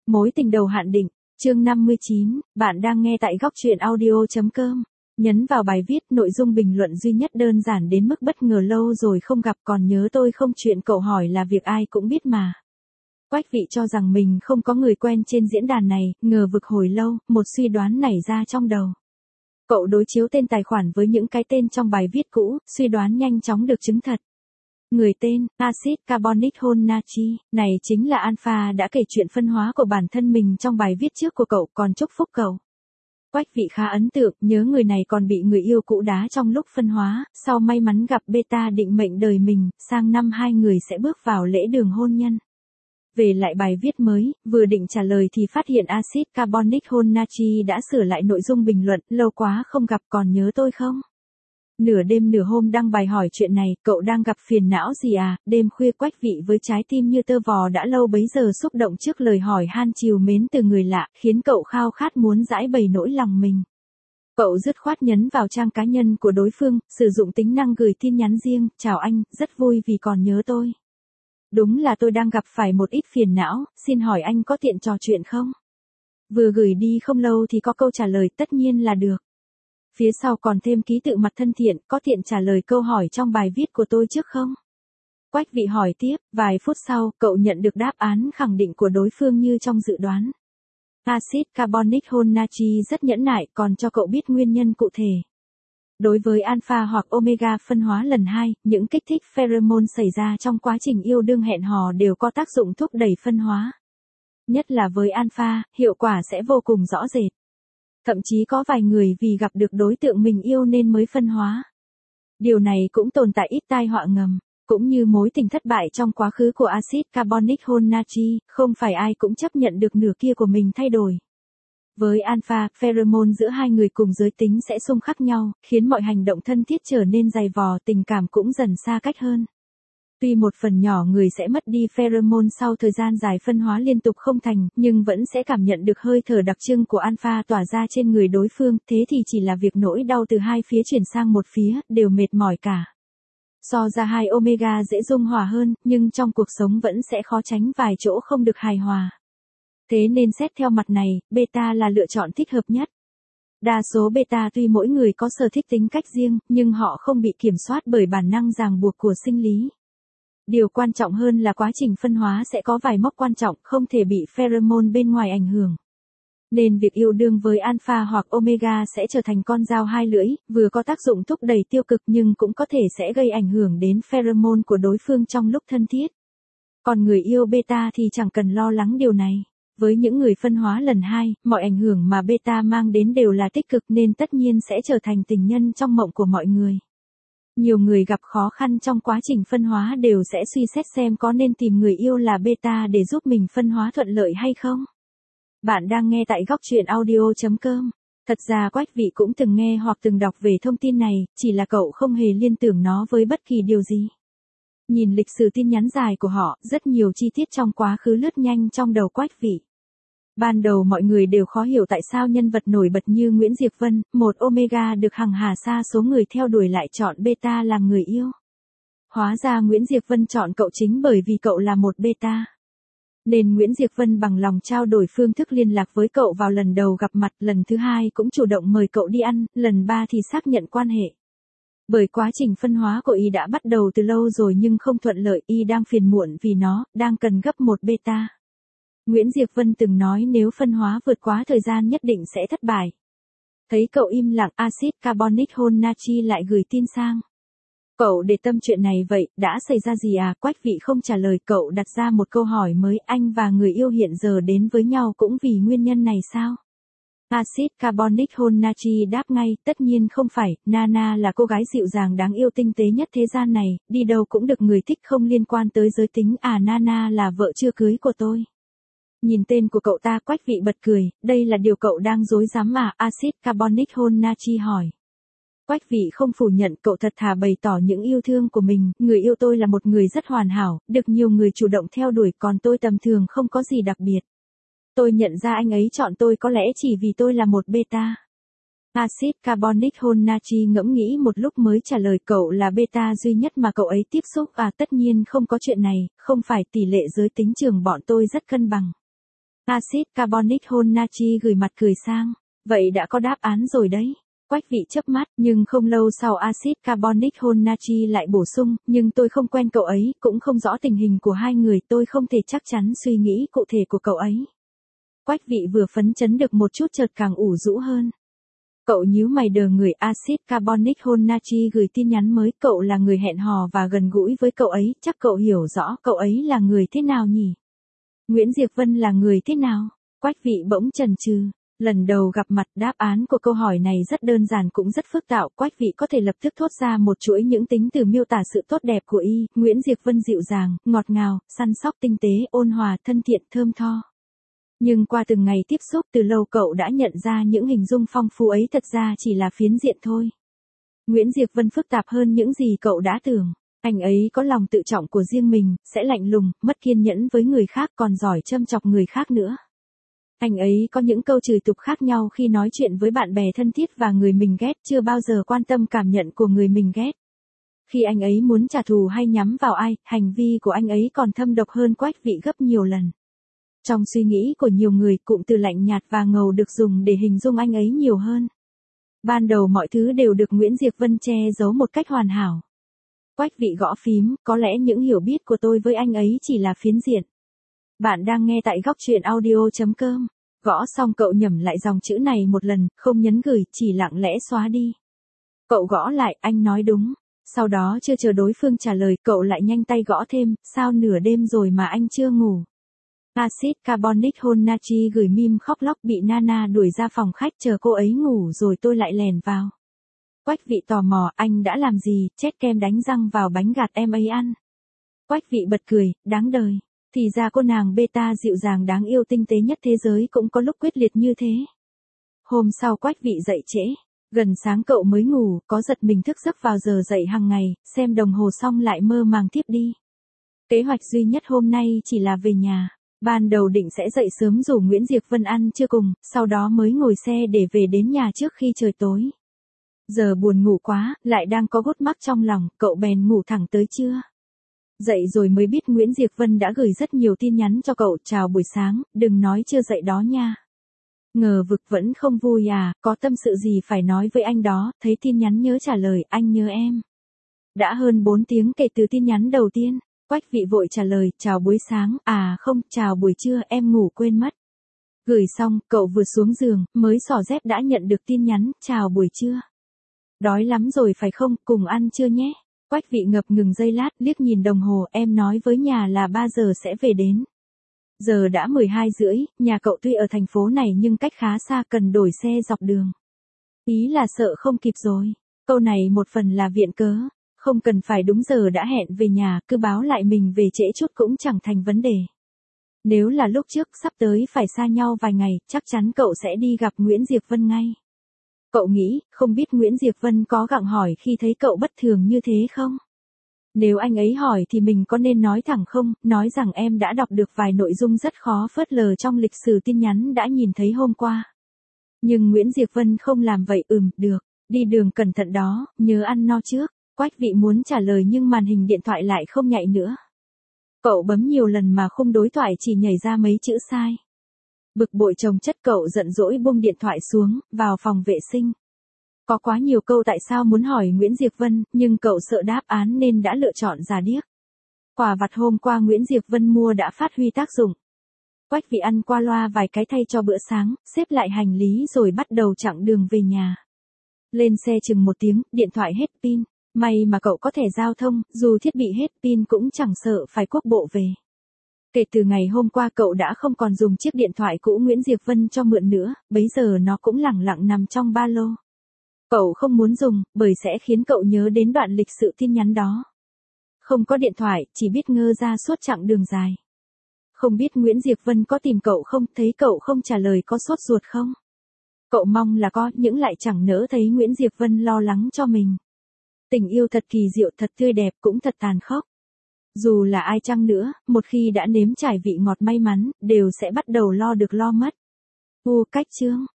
Mối tình đầu hạn định, chương 59, bạn đang nghe tại góc truyện audio.com. Nhấn vào bài viết, nội dung bình luận duy nhất đơn giản đến mức bất ngờ, lâu rồi không gặp còn nhớ tôi không, chuyện cậu hỏi là việc ai cũng biết mà. Quách Vị cho rằng mình không có người quen trên diễn đàn này, ngờ vực hồi lâu, một suy đoán nảy ra trong đầu. Cậu đối chiếu tên tài khoản với những cái tên trong bài viết cũ, suy đoán nhanh chóng được chứng thật. Người tên, axit carbonic hôn natri, này chính là Alpha đã kể chuyện phân hóa của bản thân mình trong bài viết trước của cậu, còn chúc phúc cậu. Quách Vị khá ấn tượng, nhớ người này còn bị người yêu cũ đá trong lúc phân hóa, sau may mắn gặp Beta định mệnh đời mình, sang năm hai người sẽ bước vào lễ đường hôn nhân. Về lại bài viết mới, vừa định trả lời thì phát hiện axit carbonic hôn natri đã sửa lại nội dung bình luận, lâu quá không gặp còn nhớ tôi không? Nửa đêm nửa hôm đăng bài hỏi chuyện này, cậu đang gặp phiền não gì à? Đêm khuya Quách Vị với trái tim như tơ vò đã lâu bấy giờ xúc động trước lời hỏi han trìu mến từ người lạ, khiến cậu khao khát muốn giải bày nỗi lòng mình. Cậu dứt khoát nhấn vào trang cá nhân của đối phương, sử dụng tính năng gửi tin nhắn riêng, chào anh, rất vui vì còn nhớ tôi. Đúng là tôi đang gặp phải một ít phiền não, xin hỏi anh có tiện trò chuyện không? Vừa gửi đi không lâu thì có câu trả lời, tất nhiên là được. Phía sau còn thêm ký tự mặt thân thiện, có tiện trả lời câu hỏi trong bài viết của tôi trước không? Quách Vị hỏi tiếp, vài phút sau, cậu nhận được đáp án khẳng định của đối phương như trong dự đoán. Axit carbonic hôn natri rất nhẫn nại, còn cho cậu biết nguyên nhân cụ thể. Đối với alpha hoặc omega phân hóa lần 2, những kích thích pheromone xảy ra trong quá trình yêu đương hẹn hò đều có tác dụng thúc đẩy phân hóa. Nhất là với alpha, hiệu quả sẽ vô cùng rõ rệt. Thậm chí có vài người vì gặp được đối tượng mình yêu nên mới phân hóa. Điều này cũng tồn tại ít tai họa ngầm, cũng như mối tình thất bại trong quá khứ của axit carbonic hôn natri, không phải ai cũng chấp nhận được nửa kia của mình thay đổi. Với alpha, pheromone giữa hai người cùng giới tính sẽ xung khắc nhau, khiến mọi hành động thân thiết trở nên dày vò, tình cảm cũng dần xa cách hơn. Tuy một phần nhỏ người sẽ mất đi pheromone sau thời gian dài phân hóa liên tục không thành, nhưng vẫn sẽ cảm nhận được hơi thở đặc trưng của alpha tỏa ra trên người đối phương, thế thì chỉ là việc nỗi đau từ hai phía chuyển sang một phía, đều mệt mỏi cả. So ra hai omega dễ dung hòa hơn, nhưng trong cuộc sống vẫn sẽ khó tránh vài chỗ không được hài hòa. Thế nên xét theo mặt này, beta là lựa chọn thích hợp nhất. Đa số beta tuy mỗi người có sở thích tính cách riêng, nhưng họ không bị kiểm soát bởi bản năng ràng buộc của sinh lý. Điều quan trọng hơn là quá trình phân hóa sẽ có vài mốc quan trọng, không thể bị pheromone bên ngoài ảnh hưởng. Nên việc yêu đương với alpha hoặc omega sẽ trở thành con dao hai lưỡi, vừa có tác dụng thúc đẩy tiêu cực nhưng cũng có thể sẽ gây ảnh hưởng đến pheromone của đối phương trong lúc thân thiết. Còn người yêu beta thì chẳng cần lo lắng điều này. Với những người phân hóa lần 2, mọi ảnh hưởng mà beta mang đến đều là tích cực nên tất nhiên sẽ trở thành tình nhân trong mộng của mọi người. Nhiều người gặp khó khăn trong quá trình phân hóa đều sẽ suy xét xem có nên tìm người yêu là beta để giúp mình phân hóa thuận lợi hay không. Bạn đang nghe tại góc truyện audio.com. Thật ra Quách Vị cũng từng nghe hoặc từng đọc về thông tin này, chỉ là cậu không hề liên tưởng nó với bất kỳ điều gì. Nhìn lịch sử tin nhắn dài của họ, rất nhiều chi tiết trong quá khứ lướt nhanh trong đầu Quách Vị. Ban đầu mọi người đều khó hiểu tại sao nhân vật nổi bật như Nguyễn Diệp Vân, một omega được hằng hà sa số người theo đuổi lại chọn beta làm người yêu. Hóa ra Nguyễn Diệp Vân chọn cậu chính bởi vì cậu là một beta. Nên Nguyễn Diệp Vân bằng lòng trao đổi phương thức liên lạc với cậu vào lần đầu gặp mặt, lần thứ 2 cũng chủ động mời cậu đi ăn, lần 3 thì xác nhận quan hệ. Bởi quá trình phân hóa của y đã bắt đầu từ lâu rồi nhưng không thuận lợi, y đang phiền muộn vì nó, đang cần gấp một beta. Nguyễn Diệp Vân từng nói nếu phân hóa vượt quá thời gian nhất định sẽ thất bại. Thấy cậu im lặng, axit carbonic hôn natri lại gửi tin sang. Cậu để tâm chuyện này vậy, đã xảy ra gì à? Quách Vị không trả lời, cậu đặt ra một câu hỏi mới, anh và người yêu hiện giờ đến với nhau cũng vì nguyên nhân này sao? Axit carbonic hôn natri đáp ngay, tất nhiên không phải, Nana là cô gái dịu dàng đáng yêu tinh tế nhất thế gian này, đi đâu cũng được người thích không liên quan tới giới tính, Nana là vợ chưa cưới của tôi. Nhìn tên của cậu ta, Quách Vị bật cười, đây là điều cậu đang dối dám mà, axit carbonic hôn natri hỏi. Quách Vị không phủ nhận, cậu thật thà bày tỏ những yêu thương của mình, người yêu tôi là một người rất hoàn hảo, được nhiều người chủ động theo đuổi, còn tôi tầm thường không có gì đặc biệt. Tôi nhận ra anh ấy chọn tôi có lẽ chỉ vì tôi là một beta. Axit carbonic hôn natri ngẫm nghĩ một lúc mới trả lời, cậu là beta duy nhất mà cậu ấy tiếp xúc, tất nhiên không có chuyện này, không phải, tỷ lệ giới tính trường bọn tôi rất cân bằng. Axit carbonic hôn natri gửi mặt cười sang. Vậy đã có đáp án rồi đấy. Quách Vị chớp mắt, nhưng không lâu sau axit carbonic hôn natri lại bổ sung, nhưng tôi không quen cậu ấy, cũng không rõ tình hình của hai người, tôi không thể chắc chắn suy nghĩ cụ thể của cậu ấy. Quách Vị vừa phấn chấn được một chút chợt càng ủ rũ hơn. Cậu nhíu mày đờ người. Axit carbonic hôn natri gửi tin nhắn mới, cậu là người hẹn hò và gần gũi với cậu ấy, chắc cậu hiểu rõ cậu ấy là người thế nào nhỉ? Nguyễn Diệp Vân là người thế nào? Quách Vị bỗng chần chừ. Lần đầu gặp mặt, đáp án của câu hỏi này rất đơn giản cũng rất phức tạp. Quách Vị có thể lập tức thốt ra một chuỗi những tính từ miêu tả sự tốt đẹp của y. Nguyễn Diệp Vân dịu dàng, ngọt ngào, săn sóc, tinh tế, ôn hòa, thân thiện, thơm tho. Nhưng qua từng ngày tiếp xúc, từ lâu cậu đã nhận ra những hình dung phong phú ấy thật ra chỉ là phiến diện thôi. Nguyễn Diệp Vân phức tạp hơn những gì cậu đã tưởng. Anh ấy có lòng tự trọng của riêng mình, sẽ lạnh lùng, mất kiên nhẫn với người khác, còn giỏi châm chọc người khác nữa. Anh ấy có những câu chửi tục khác nhau khi nói chuyện với bạn bè thân thiết và người mình ghét, chưa bao giờ quan tâm cảm nhận của người mình ghét. Khi anh ấy muốn trả thù hay nhắm vào ai, hành vi của anh ấy còn thâm độc hơn Quách Vị gấp nhiều lần. Trong suy nghĩ của nhiều người, cụm từ lạnh nhạt và ngầu được dùng để hình dung anh ấy nhiều hơn. Ban đầu mọi thứ đều được Nguyễn Diệp Vân che giấu một cách hoàn hảo. Quách Vị gõ phím, có lẽ những hiểu biết của tôi với anh ấy chỉ là phiến diện. Bạn đang nghe tại góc truyện audio.com. Gõ xong cậu nhẩm lại dòng chữ này một lần, không nhấn gửi, chỉ lặng lẽ xóa đi. Cậu gõ lại, anh nói đúng. Sau đó chưa chờ đối phương trả lời, cậu lại nhanh tay gõ thêm, sao nửa đêm rồi mà anh chưa ngủ. Axit carbonic hôn natri gửi meme khóc lóc, bị Nana đuổi ra phòng khách, chờ cô ấy ngủ rồi tôi lại lèn vào. Quách Vị tò mò, anh đã làm gì? Chét kem đánh răng vào bánh gạt em ấy ăn. Quách Vị bật cười, đáng đời. Thì ra cô nàng beta dịu dàng đáng yêu tinh tế nhất thế giới cũng có lúc quyết liệt như thế. Hôm sau Quách Vị dậy trễ. Gần sáng cậu mới ngủ, có giật mình thức giấc vào giờ dậy hàng ngày, xem đồng hồ xong lại mơ màng tiếp đi. Kế hoạch duy nhất hôm nay chỉ là về nhà. Ban đầu định sẽ dậy sớm rủ Nguyễn Diệp Vân ăn trưa cùng, sau đó mới ngồi xe để về đến nhà trước khi trời tối. Giờ buồn ngủ quá, lại đang có gút mắc trong lòng, cậu bèn ngủ thẳng tới trưa. Dậy rồi mới biết Nguyễn Diệp Vân đã gửi rất nhiều tin nhắn cho cậu, chào buổi sáng, đừng nói chưa dậy đó nha. Ngờ vực vẫn không vui à, có tâm sự gì phải nói với anh đó, thấy tin nhắn nhớ trả lời, anh nhớ em. Đã hơn 4 tiếng kể từ tin nhắn đầu tiên. Quách Vị vội trả lời, chào buổi sáng, à không, chào buổi trưa, em ngủ quên mất. Gửi xong, cậu vừa xuống giường, mới xỏ dép đã nhận được tin nhắn, chào buổi trưa. Đói lắm rồi phải không, cùng ăn trưa nhé. Quách Vị ngập ngừng giây lát, liếc nhìn đồng hồ, em nói với nhà là 3 giờ sẽ về đến. Giờ đã 12:30, nhà cậu tuy ở thành phố này nhưng cách khá xa, cần đổi xe dọc đường. Ý là sợ không kịp rồi. Câu này một phần là viện cớ. Không cần phải đúng giờ đã hẹn về nhà, cứ báo lại mình về trễ chút cũng chẳng thành vấn đề. Nếu là lúc trước sắp tới phải xa nhau vài ngày, chắc chắn cậu sẽ đi gặp Nguyễn Diệp Vân ngay. Cậu nghĩ, không biết Nguyễn Diệp Vân có gặng hỏi khi thấy cậu bất thường như thế không? Nếu anh ấy hỏi thì mình có nên nói thẳng không, nói rằng em đã đọc được vài nội dung rất khó phớt lờ trong lịch sử tin nhắn đã nhìn thấy hôm qua. Nhưng Nguyễn Diệp Vân không làm vậy, được, đi đường cẩn thận đó, nhớ ăn no trước. Quách Vị muốn trả lời nhưng màn hình điện thoại lại không nhạy nữa. Cậu bấm nhiều lần mà khung đối thoại chỉ nhảy ra mấy chữ sai. Bực bội chồng chất, cậu giận dỗi buông điện thoại xuống, vào phòng vệ sinh. Có quá nhiều câu tại sao muốn hỏi Nguyễn Diệp Vân, nhưng cậu sợ đáp án nên đã lựa chọn giả điếc. Quà vặt hôm qua Nguyễn Diệp Vân mua đã phát huy tác dụng. Quách Vị ăn qua loa vài cái thay cho bữa sáng, xếp lại hành lý rồi bắt đầu chặng đường về nhà. Lên xe chừng 1 tiếng, điện thoại hết pin. May mà cậu có thẻ giao thông, dù thiết bị hết pin cũng chẳng sợ phải quốc bộ về. Kể từ ngày hôm qua cậu đã không còn dùng chiếc điện thoại cũ Nguyễn Diệp Vân cho mượn nữa, bấy giờ nó cũng lẳng lặng nằm trong ba lô. Cậu không muốn dùng, bởi sẽ khiến cậu nhớ đến đoạn lịch sự tin nhắn đó. Không có điện thoại, chỉ biết ngơ ra suốt chặng đường dài. Không biết Nguyễn Diệp Vân có tìm cậu không, thấy cậu không trả lời có sốt ruột không? Cậu mong là có, nhưng lại chẳng nỡ thấy Nguyễn Diệp Vân lo lắng cho mình. Tình yêu thật kỳ diệu, thật tươi đẹp, cũng thật tàn khốc. Dù là ai chăng nữa, một khi đã nếm trải vị ngọt may mắn, đều sẽ bắt đầu lo được lo mất. Cách chương